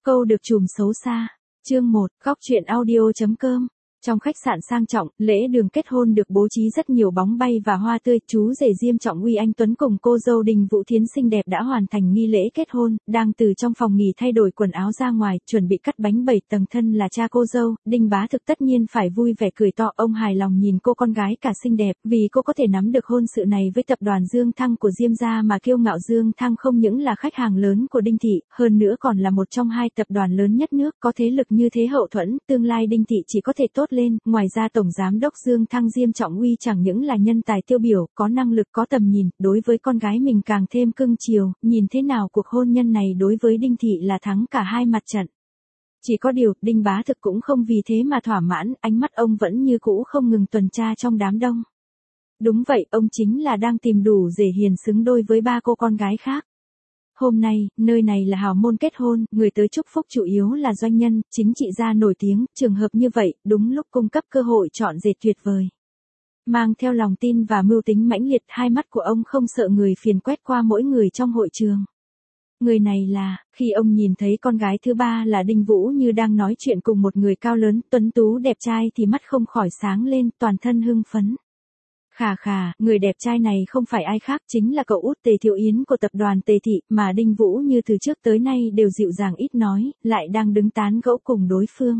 Câu được trùm xấu xa. Chương 1, góc truyện audio.com. Trong khách sạn sang trọng, lễ đường kết hôn được bố trí rất nhiều bóng bay và hoa tươi. Chú rể Diêm Trọng Uy anh Tuấn cùng cô dâu Đình Vũ Thiến xinh đẹp đã hoàn thành nghi lễ kết hôn, đang từ trong phòng nghỉ thay đổi quần áo ra ngoài, chuẩn bị cắt bánh 7 tầng. Thân là cha cô dâu, Đinh Bá Thực tất nhiên phải vui vẻ cười to. Ông hài lòng nhìn cô con gái cả xinh đẹp, vì cô có thể nắm được hôn sự này với tập đoàn Dương Thăng của Diêm gia mà kiêu ngạo. Dương Thăng không những là khách hàng lớn của Đinh thị, hơn nữa còn là một trong hai tập đoàn lớn nhất nước, có thế lực như thế hậu thuẫn, tương lai Đinh thị chỉ có thể tốt lên. Ngoài ra Tổng Giám đốc Dương Thăng Diêm Trọng Uy chẳng những là nhân tài tiêu biểu, có năng lực có tầm nhìn, đối với con gái mình càng thêm cưng chiều, nhìn thế nào cuộc hôn nhân này đối với Đinh thị là thắng cả hai mặt trận. Chỉ có điều, Đinh Bá Thực cũng không vì thế mà thỏa mãn, ánh mắt ông vẫn như cũ không ngừng tuần tra trong đám đông. Đúng vậy, ông chính là đang tìm đủ rể hiền xứng đôi với ba cô con gái khác. Hôm nay, nơi này là hào môn kết hôn, người tới chúc phúc chủ yếu là doanh nhân, chính trị gia nổi tiếng, trường hợp như vậy, đúng lúc cung cấp cơ hội chọn rể tuyệt vời. Mang theo lòng tin và mưu tính mãnh liệt, hai mắt của ông không sợ người phiền quét qua mỗi người trong hội trường. Người này là, khi ông nhìn thấy con gái thứ ba là Đinh Vũ Như đang nói chuyện cùng một người cao lớn, tuấn tú đẹp trai thì mắt không khỏi sáng lên, toàn thân hưng phấn. Khà, người đẹp trai này không phải ai khác, chính là cậu út Tề Thiệu Yến của tập đoàn Tề Thị, mà Đinh Vũ Như từ trước tới nay đều dịu dàng ít nói, lại đang đứng tán gẫu cùng đối phương.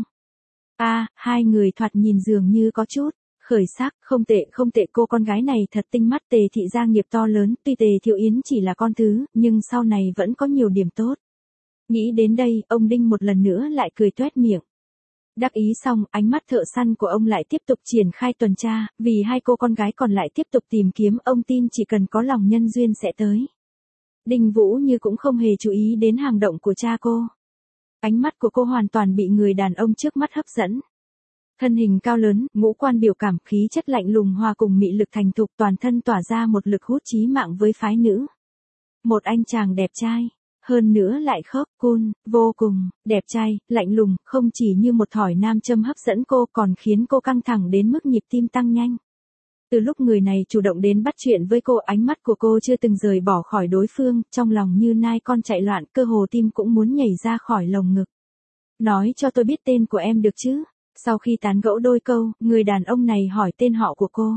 Hai người thoạt nhìn dường như có chút khởi sắc, không tệ, cô con gái này thật tinh mắt. Tề Thị gia nghiệp to lớn, tuy Tề Thiệu Yến chỉ là con thứ, nhưng sau này vẫn có nhiều điểm tốt. Nghĩ đến đây, ông Đinh một lần nữa lại cười toét miệng. Đắc ý xong, ánh mắt thợ săn của ông lại tiếp tục triển khai tuần tra, vì hai cô con gái còn lại tiếp tục tìm kiếm, ông tin chỉ cần có lòng nhân duyên sẽ tới. Đinh Vũ Như cũng không hề chú ý đến hành động của cha cô. Ánh mắt của cô hoàn toàn bị người đàn ông trước mắt hấp dẫn. Thân hình cao lớn, ngũ quan biểu cảm, khí chất lạnh lùng hòa cùng mị lực thành thục, toàn thân tỏa ra một lực hút chí mạng với phái nữ. Một anh chàng đẹp trai. Hơn nữa lại khớp cool, vô cùng, đẹp trai, lạnh lùng, không chỉ như một thỏi nam châm hấp dẫn cô còn khiến cô căng thẳng đến mức nhịp tim tăng nhanh. Từ lúc người này chủ động đến bắt chuyện với cô, ánh mắt của cô chưa từng rời bỏ khỏi đối phương, trong lòng như nai con chạy loạn, cơ hồ tim cũng muốn nhảy ra khỏi lồng ngực. Nói cho tôi biết tên của em được chứ? Sau khi tán gẫu đôi câu, người đàn ông này hỏi tên họ của cô.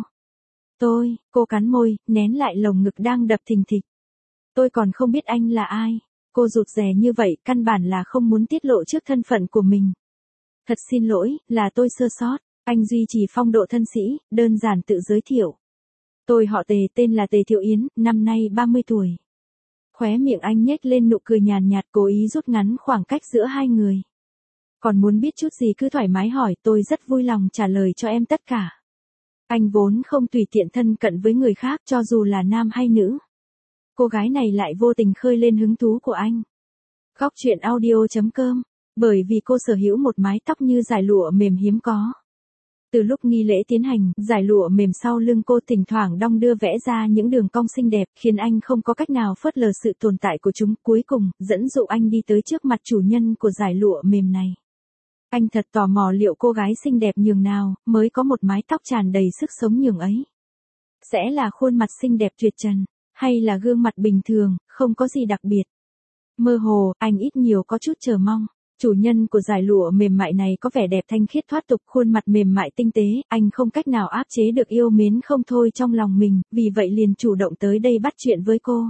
Cô cắn môi, nén lại lồng ngực đang đập thình thịch. Tôi còn không biết anh là ai. Cô rụt rè như vậy, căn bản là không muốn tiết lộ trước thân phận của mình. Thật xin lỗi, là tôi sơ sót. Anh duy trì phong độ thân sĩ, đơn giản tự giới thiệu. Tôi họ Tề, tên là Tề Thiệu Yến, năm nay 30 tuổi. Khóe miệng anh nhếch lên nụ cười nhàn nhạt, cố ý rút ngắn khoảng cách giữa hai người. Còn muốn biết chút gì cứ thoải mái hỏi, tôi rất vui lòng trả lời cho em tất cả. Anh vốn không tùy tiện thân cận với người khác cho dù là nam hay nữ. Cô gái này lại vô tình khơi lên hứng thú của anh. Góc truyện audio.com. Bởi vì cô sở hữu một mái tóc như dải lụa mềm hiếm có. Từ lúc nghi lễ tiến hành, dải lụa mềm sau lưng cô thỉnh thoảng đong đưa vẽ ra những đường cong xinh đẹp, khiến anh không có cách nào phớt lờ sự tồn tại của chúng. Cuối cùng, dẫn dụ anh đi tới trước mặt chủ nhân của dải lụa mềm này. Anh thật tò mò liệu cô gái xinh đẹp nhường nào, mới có một mái tóc tràn đầy sức sống nhường ấy. Sẽ là khuôn mặt xinh đẹp tuyệt trần, hay là gương mặt bình thường, không có gì đặc biệt. Mơ hồ, anh ít nhiều có chút chờ mong. Chủ nhân của dải lụa mềm mại này có vẻ đẹp thanh khiết thoát tục, khuôn mặt mềm mại tinh tế, anh không cách nào áp chế được yêu mến không thôi trong lòng mình, vì vậy liền chủ động tới đây bắt chuyện với cô.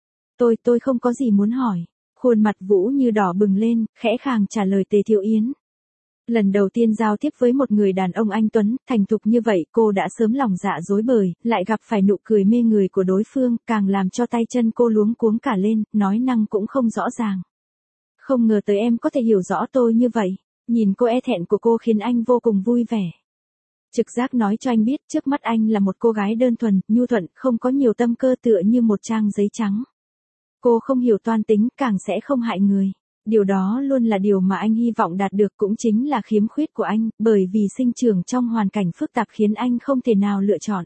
Tôi không có gì muốn hỏi. Khuôn mặt Vũ Như đỏ bừng lên, khẽ khàng trả lời Tề Thiệu Yến. Lần đầu tiên giao tiếp với một người đàn ông anh tuấn, thành thục như vậy, cô đã sớm lòng dạ rối bời, lại gặp phải nụ cười mê người của đối phương, càng làm cho tay chân cô luống cuống cả lên, nói năng cũng không rõ ràng. Không ngờ tới em có thể hiểu rõ tôi như vậy. Nhìn cô e thẹn của cô khiến anh vô cùng vui vẻ. Trực giác nói cho anh biết trước mắt anh là một cô gái đơn thuần, nhu thuận, không có nhiều tâm cơ, tựa như một trang giấy trắng. Cô không hiểu toan tính, càng sẽ không hại người. Điều đó luôn là điều mà anh hy vọng đạt được, cũng chính là khiếm khuyết của anh, bởi vì sinh trưởng trong hoàn cảnh phức tạp khiến anh không thể nào lựa chọn.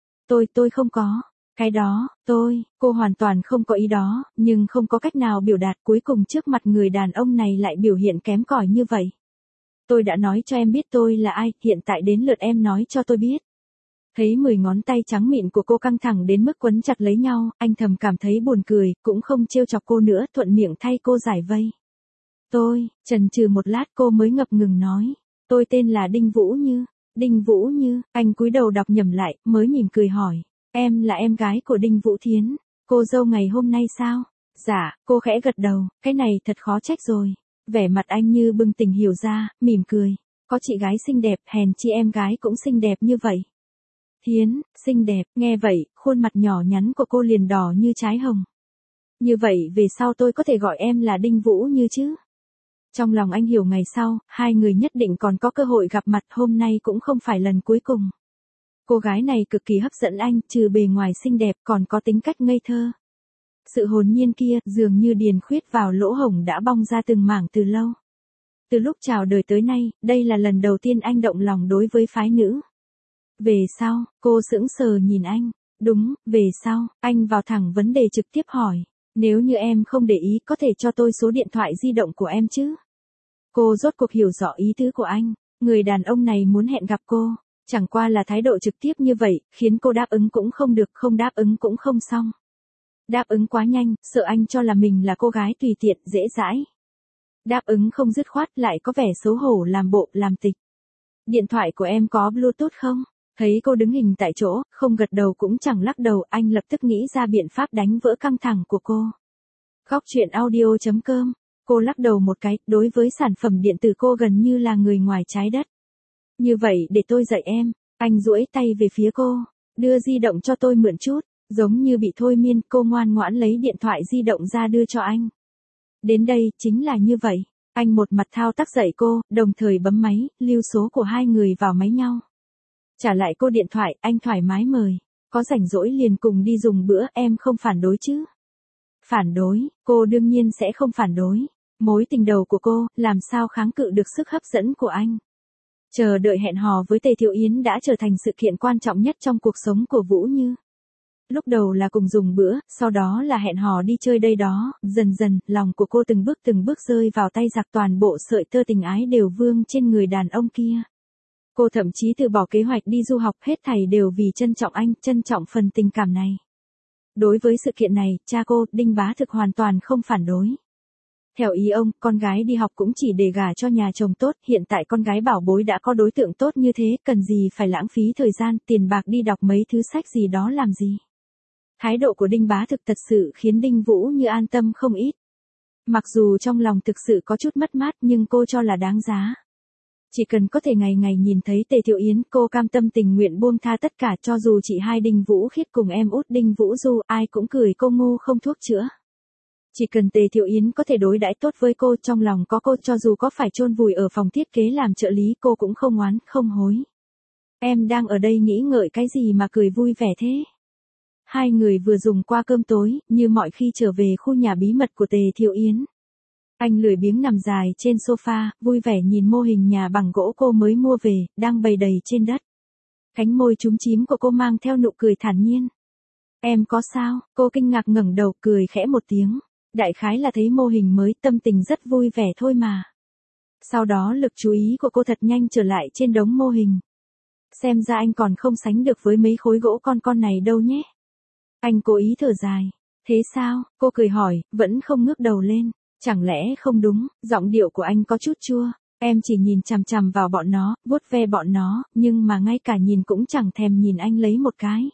Tôi không có. Cái đó, cô hoàn toàn không có ý đó, nhưng không có cách nào biểu đạt, cuối cùng trước mặt người đàn ông này lại biểu hiện kém cỏi như vậy. Tôi đã nói cho em biết tôi là ai, hiện tại đến lượt em nói cho tôi biết. Thấy 10 ngón tay trắng mịn của cô căng thẳng đến mức quấn chặt lấy nhau, anh thầm cảm thấy buồn cười, cũng không trêu chọc cô nữa, thuận miệng thay cô giải vây. Tôi, chần chừ một lát cô mới ngập ngừng nói. Tôi tên là Đinh Vũ Như. Đinh Vũ Như, anh cúi đầu đọc nhầm lại, mới mỉm cười hỏi. Em là em gái của Đinh Vũ Thiến. Cô dâu ngày hôm nay sao? Dạ, cô khẽ gật đầu, cái này thật khó trách rồi. Vẻ mặt anh như bừng tỉnh hiểu ra, mỉm cười. Có chị gái xinh đẹp, hèn chi em gái cũng xinh đẹp như vậy. Thiến, xinh đẹp, nghe vậy, khuôn mặt nhỏ nhắn của cô liền đỏ như trái hồng. Như vậy về sau tôi có thể gọi em là Đinh Vũ Như chứ? Trong lòng anh hiểu ngày sau, hai người nhất định còn có cơ hội gặp mặt, hôm nay cũng không phải lần cuối cùng. Cô gái này cực kỳ hấp dẫn anh, trừ bề ngoài xinh đẹp còn có tính cách ngây thơ. Sự hồn nhiên kia, dường như điền khuyết vào lỗ hổng đã bong ra từng mảng từ lâu. Từ lúc chào đời tới nay, đây là lần đầu tiên anh động lòng đối với phái nữ. Về sau, cô sững sờ nhìn anh. Đúng, về sau, anh vào thẳng vấn đề trực tiếp hỏi. Nếu như em không để ý có thể cho tôi số điện thoại di động của em chứ? Cô rốt cuộc hiểu rõ ý tứ của anh. Người đàn ông này muốn hẹn gặp cô. Chẳng qua là thái độ trực tiếp như vậy, khiến cô đáp ứng cũng không được, không đáp ứng cũng không xong. Đáp ứng quá nhanh, sợ anh cho là mình là cô gái tùy tiện, dễ dãi. Đáp ứng không dứt khoát lại có vẻ xấu hổ làm bộ, làm tịch. Điện thoại của em có Bluetooth không? Thấy cô đứng hình tại chỗ, không gật đầu cũng chẳng lắc đầu, anh lập tức nghĩ ra biện pháp đánh vỡ căng thẳng của cô. Góc chuyện audio.com. Cô lắc đầu một cái, đối với sản phẩm điện tử cô gần như là người ngoài trái đất. Như vậy để tôi dạy em. Anh duỗi tay về phía cô. Đưa di động cho tôi mượn chút. Giống như bị thôi miên, cô ngoan ngoãn lấy điện thoại di động ra đưa cho anh. Đến đây, chính là như vậy. Anh một mặt thao tác dạy cô, đồng thời bấm máy, lưu số của hai người vào máy nhau. Trả lại cô điện thoại, anh thoải mái mời. Có rảnh rỗi liền cùng đi dùng bữa, em không phản đối chứ? Phản đối, cô đương nhiên sẽ không phản đối. Mối tình đầu của cô, làm sao kháng cự được sức hấp dẫn của anh. Chờ đợi hẹn hò với Tề Thiệu Yến đã trở thành sự kiện quan trọng nhất trong cuộc sống của Vũ Như. Lúc đầu là cùng dùng bữa, sau đó là hẹn hò đi chơi đây đó, dần dần, lòng của cô từng bước rơi vào tay giặc, toàn bộ sợi tơ tình ái đều vương trên người đàn ông kia. Cô thậm chí từ bỏ kế hoạch đi du học, hết thảy đều vì trân trọng anh, trân trọng phần tình cảm này. Đối với sự kiện này, cha cô, Đinh Bá Thực hoàn toàn không phản đối. Theo ý ông, con gái đi học cũng chỉ để gả cho nhà chồng tốt, hiện tại con gái bảo bối đã có đối tượng tốt như thế, cần gì phải lãng phí thời gian, tiền bạc đi đọc mấy thứ sách gì đó làm gì. Thái độ của Đinh Bá Thực thật sự khiến Đinh Vũ Như an tâm không ít. Mặc dù trong lòng thực sự có chút mất mát nhưng cô cho là đáng giá. Chỉ cần có thể ngày ngày nhìn thấy Tề Thiệu Yến, cô cam tâm tình nguyện buông tha tất cả, cho dù chị hai Đinh Vũ Khiết cùng em út Đinh Vũ Du, ai cũng cười cô ngu không thuốc chữa. Chỉ cần Tề Thiệu Yến có thể đối đãi tốt với cô, trong lòng có cô, cho dù có phải chôn vùi ở phòng thiết kế làm trợ lý, cô cũng không oán, không hối. Em đang ở đây nghĩ ngợi cái gì mà cười vui vẻ thế? Hai người vừa dùng qua cơm tối, như mọi khi trở về khu nhà bí mật của Tề Thiệu Yến. Anh lười biếng nằm dài trên sofa, vui vẻ nhìn mô hình nhà bằng gỗ cô mới mua về, đang bày đầy trên đất. Cánh môi chúm chím của cô mang theo nụ cười thản nhiên. Em có sao? Cô kinh ngạc ngẩng đầu, cười khẽ một tiếng. Đại khái là thấy mô hình mới, tâm tình rất vui vẻ thôi mà. Sau đó lực chú ý của cô thật nhanh trở lại trên đống mô hình. Xem ra anh còn không sánh được với mấy khối gỗ con này đâu nhé. Anh cố ý thở dài. Thế sao? Cô cười hỏi, vẫn không ngước đầu lên. Chẳng lẽ không đúng, giọng điệu của anh có chút chua. Em chỉ nhìn chằm chằm vào bọn nó, vuốt ve bọn nó, nhưng mà ngay cả nhìn cũng chẳng thèm nhìn anh lấy một cái.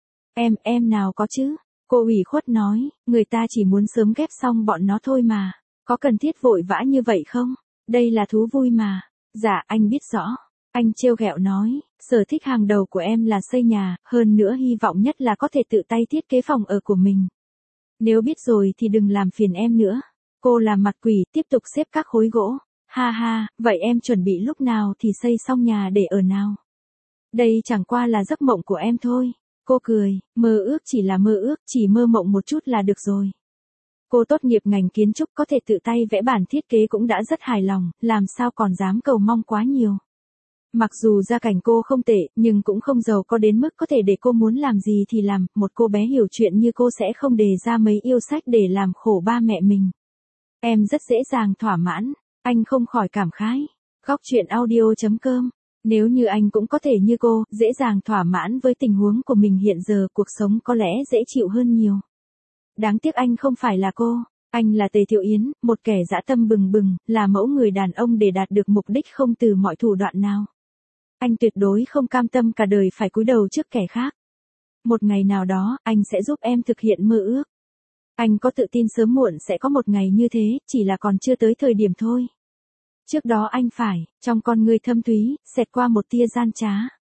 Em nào có chứ? Cô ủy khuất nói, người ta chỉ muốn sớm ghép xong bọn nó thôi mà. Có cần thiết vội vã như vậy không? Đây là thú vui mà. Dạ, anh biết rõ. Anh trêu ghẹo nói, sở thích hàng đầu của em là xây nhà, hơn nữa hy vọng nhất là có thể tự tay thiết kế phòng ở của mình. Nếu biết rồi thì đừng làm phiền em nữa. Cô làm mặt quỷ, tiếp tục xếp các khối gỗ. Ha ha, vậy em chuẩn bị lúc nào thì xây xong nhà để ở nào? Đây chẳng qua là giấc mộng của em thôi. Cô cười, mơ ước chỉ là mơ ước, chỉ mơ mộng một chút là được rồi. Cô tốt nghiệp ngành kiến trúc, có thể tự tay vẽ bản thiết kế cũng đã rất hài lòng, làm sao còn dám cầu mong quá nhiều. Mặc dù gia cảnh cô không tệ, nhưng cũng không giàu có đến mức có thể để cô muốn làm gì thì làm, một cô bé hiểu chuyện như cô sẽ không đề ra mấy yêu sách để làm khổ ba mẹ mình. Em rất dễ dàng thỏa mãn, anh không khỏi cảm khái. Góc chuyện audio.com. Nếu như anh cũng có thể như cô, dễ dàng thỏa mãn với tình huống của mình hiện giờ, cuộc sống có lẽ dễ chịu hơn nhiều. Đáng tiếc anh không phải là cô. Anh là Tề Thiệu Yến, một kẻ dã tâm bừng bừng, là mẫu người đàn ông để đạt được mục đích không từ mọi thủ đoạn nào. Anh tuyệt đối không cam tâm cả đời phải cúi đầu trước kẻ khác. Một ngày nào đó, anh sẽ giúp em thực hiện mơ ước. Anh có tự tin sớm muộn sẽ có một ngày như thế, chỉ là còn chưa tới thời điểm thôi. Trước đó anh phải, trong con người thâm thúy, xẹt qua một tia gian trá.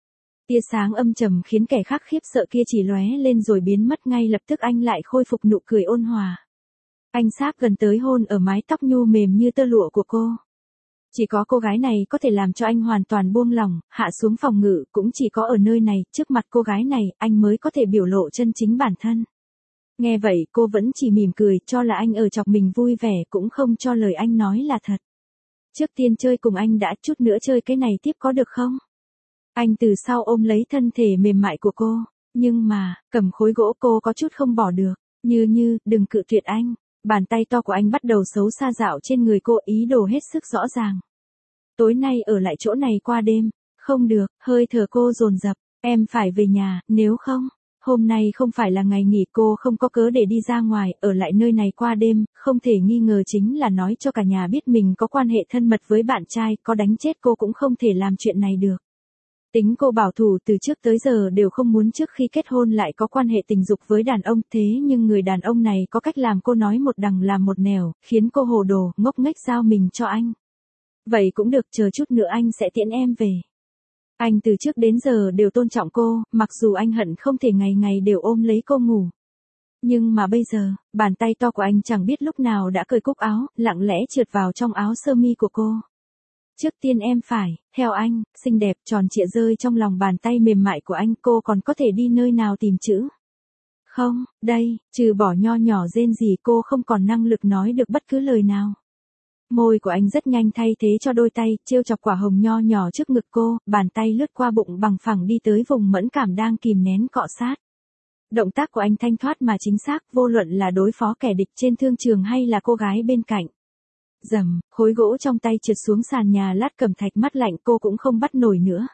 Tia sáng âm trầm khiến kẻ khác khiếp sợ kia chỉ lóe lên rồi biến mất ngay lập tức anh lại khôi phục nụ cười ôn hòa. Anh sát gần tới hôn ở mái tóc nhu mềm như tơ lụa của cô. Chỉ có cô gái này có thể làm cho anh hoàn toàn buông lỏng, hạ xuống phòng ngự, cũng chỉ có ở nơi này, trước mặt cô gái này, anh mới có thể biểu lộ chân chính bản thân. Nghe vậy cô vẫn chỉ mỉm cười, cho là anh ở chọc mình vui vẻ, cũng không cho lời anh nói là thật. Trước tiên chơi cùng anh đã, chút nữa chơi cái này tiếp có được không? Anh từ sau ôm lấy thân thể mềm mại của cô, nhưng mà, cầm khối gỗ cô có chút không bỏ được, như, đừng cự tuyệt anh. Bàn tay to của anh bắt đầu xấu xa dạo trên người cô, ý đồ hết sức rõ ràng. Tối nay ở lại chỗ này qua đêm, không được, hơi thở cô dồn dập, em phải về nhà, nếu không, hôm nay không phải là ngày nghỉ, cô không có cớ để đi ra ngoài, ở lại nơi này qua đêm, không thể nghi ngờ chính là nói cho cả nhà biết mình có quan hệ thân mật với bạn trai, có đánh chết cô cũng không thể làm chuyện này được. Tính cô bảo thủ từ trước tới giờ đều không muốn trước khi kết hôn lại có quan hệ tình dục với đàn ông, thế nhưng người đàn ông này có cách làm cô nói một đằng làm một nẻo, khiến cô hồ đồ, ngốc nghếch giao mình cho anh. Vậy cũng được, chờ chút nữa anh sẽ tiễn em về. Anh từ trước đến giờ đều tôn trọng cô, mặc dù anh hận không thể ngày ngày đều ôm lấy cô ngủ. Nhưng mà bây giờ, bàn tay to của anh chẳng biết lúc nào đã cởi cúc áo, lặng lẽ trượt vào trong áo sơ mi của cô. Trước tiên em phải, theo anh, xinh đẹp tròn trịa rơi trong lòng bàn tay mềm mại của anh, cô còn có thể đi nơi nào tìm chữ. Không, đây, trừ bỏ nho nhỏ rên rỉ cô không còn năng lực nói được bất cứ lời nào. Môi của anh rất nhanh thay thế cho đôi tay, trêu chọc quả hồng nho nhỏ trước ngực cô, bàn tay lướt qua bụng bằng phẳng đi tới vùng mẫn cảm đang kìm nén cọ sát. Động tác của anh thanh thoát mà chính xác, vô luận là đối phó kẻ địch trên thương trường hay là cô gái bên cạnh. Rầm, khối gỗ trong tay trượt xuống sàn nhà lát cẩm thạch, mắt lạnh cô cũng không bắt nổi nữa.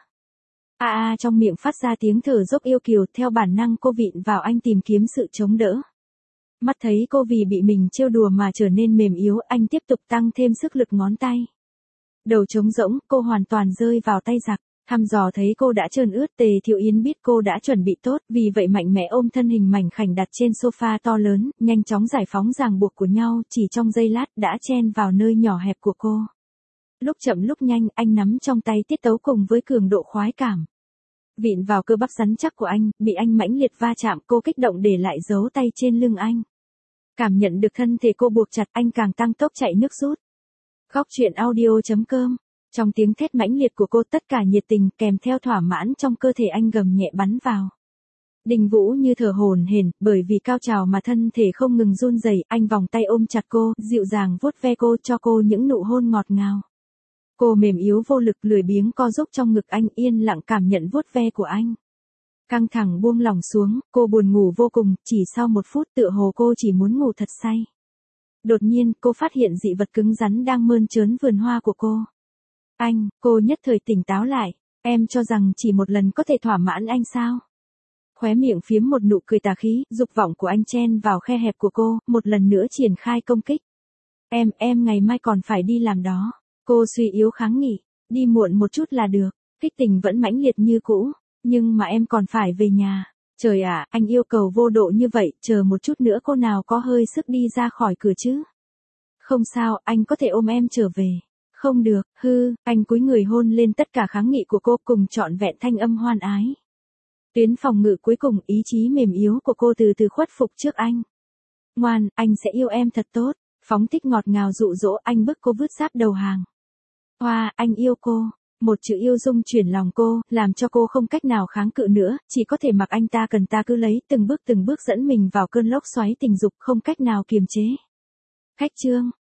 Trong miệng phát ra tiếng thở dốc yêu kiều, theo bản năng cô vịn vào anh tìm kiếm sự chống đỡ. Mắt thấy cô vì bị mình trêu đùa mà trở nên mềm yếu, anh tiếp tục tăng thêm sức lực ngón tay. Đầu trống rỗng, cô hoàn toàn rơi vào tay giặc. Thăm dò thấy cô đã trơn ướt, Tề Thiệu Yến biết cô đã chuẩn bị tốt, vì vậy mạnh mẽ ôm thân hình mảnh khảnh đặt trên sofa to lớn, nhanh chóng giải phóng ràng buộc của nhau, chỉ trong giây lát đã chen vào nơi nhỏ hẹp của cô. Lúc chậm lúc nhanh, anh nắm trong tay tiết tấu cùng với cường độ khoái cảm. Vịn vào cơ bắp rắn chắc của anh, bị anh mãnh liệt va chạm, cô kích động để lại dấu tay trên lưng anh. Cảm nhận được thân thể cô buộc chặt, anh càng tăng tốc chạy nước rút. Góc truyện audio.com. Trong tiếng thét mãnh liệt của cô, tất cả nhiệt tình kèm theo thỏa mãn trong cơ thể anh gầm nhẹ bắn vào. Đình Vũ như thở hổn hển, bởi vì cao trào mà thân thể không ngừng run rẩy, anh vòng tay ôm chặt cô, dịu dàng vuốt ve cô, cho cô những nụ hôn ngọt ngào. Cô mềm yếu vô lực lười biếng co giúp trong ngực anh, yên lặng cảm nhận vuốt ve của anh. Căng thẳng buông lỏng xuống, cô buồn ngủ vô cùng, chỉ sau 1 phút tựa hồ cô chỉ muốn ngủ thật say. Đột nhiên, cô phát hiện dị vật cứng rắn đang mơn trớn vườn hoa của cô. Cô nhất thời tỉnh táo lại, em cho rằng chỉ một lần có thể thỏa mãn anh sao? Khóe miệng phiếm một nụ cười tà khí, dục vọng của anh chen vào khe hẹp của cô, một lần nữa triển khai công kích. Em ngày mai còn phải đi làm đó. Cô suy yếu kháng nghị, đi muộn một chút là được, kích tình vẫn mãnh liệt như cũ, nhưng mà em còn phải về nhà. Trời ạ, anh yêu cầu vô độ như vậy, chờ một chút nữa cô nào có hơi sức đi ra khỏi cửa chứ? Không sao, anh có thể ôm em trở về. Không được, anh cúi người hôn lên tất cả kháng nghị của cô cùng trọn vẹn thanh âm hoan ái. Tuyến phòng ngự cuối cùng, ý chí mềm yếu của cô từ từ khuất phục trước anh. Ngoan, anh sẽ yêu em thật tốt, phóng thích ngọt ngào dụ dỗ, anh bức cô vứt giáp đầu hàng. Hoa, anh yêu cô. Một chữ yêu dung chuyển lòng cô, làm cho cô không cách nào kháng cự nữa, chỉ có thể mặc anh ta cần ta cứ lấy, từng bước dẫn mình vào cơn lốc xoáy tình dục không cách nào kiềm chế. Khách trương.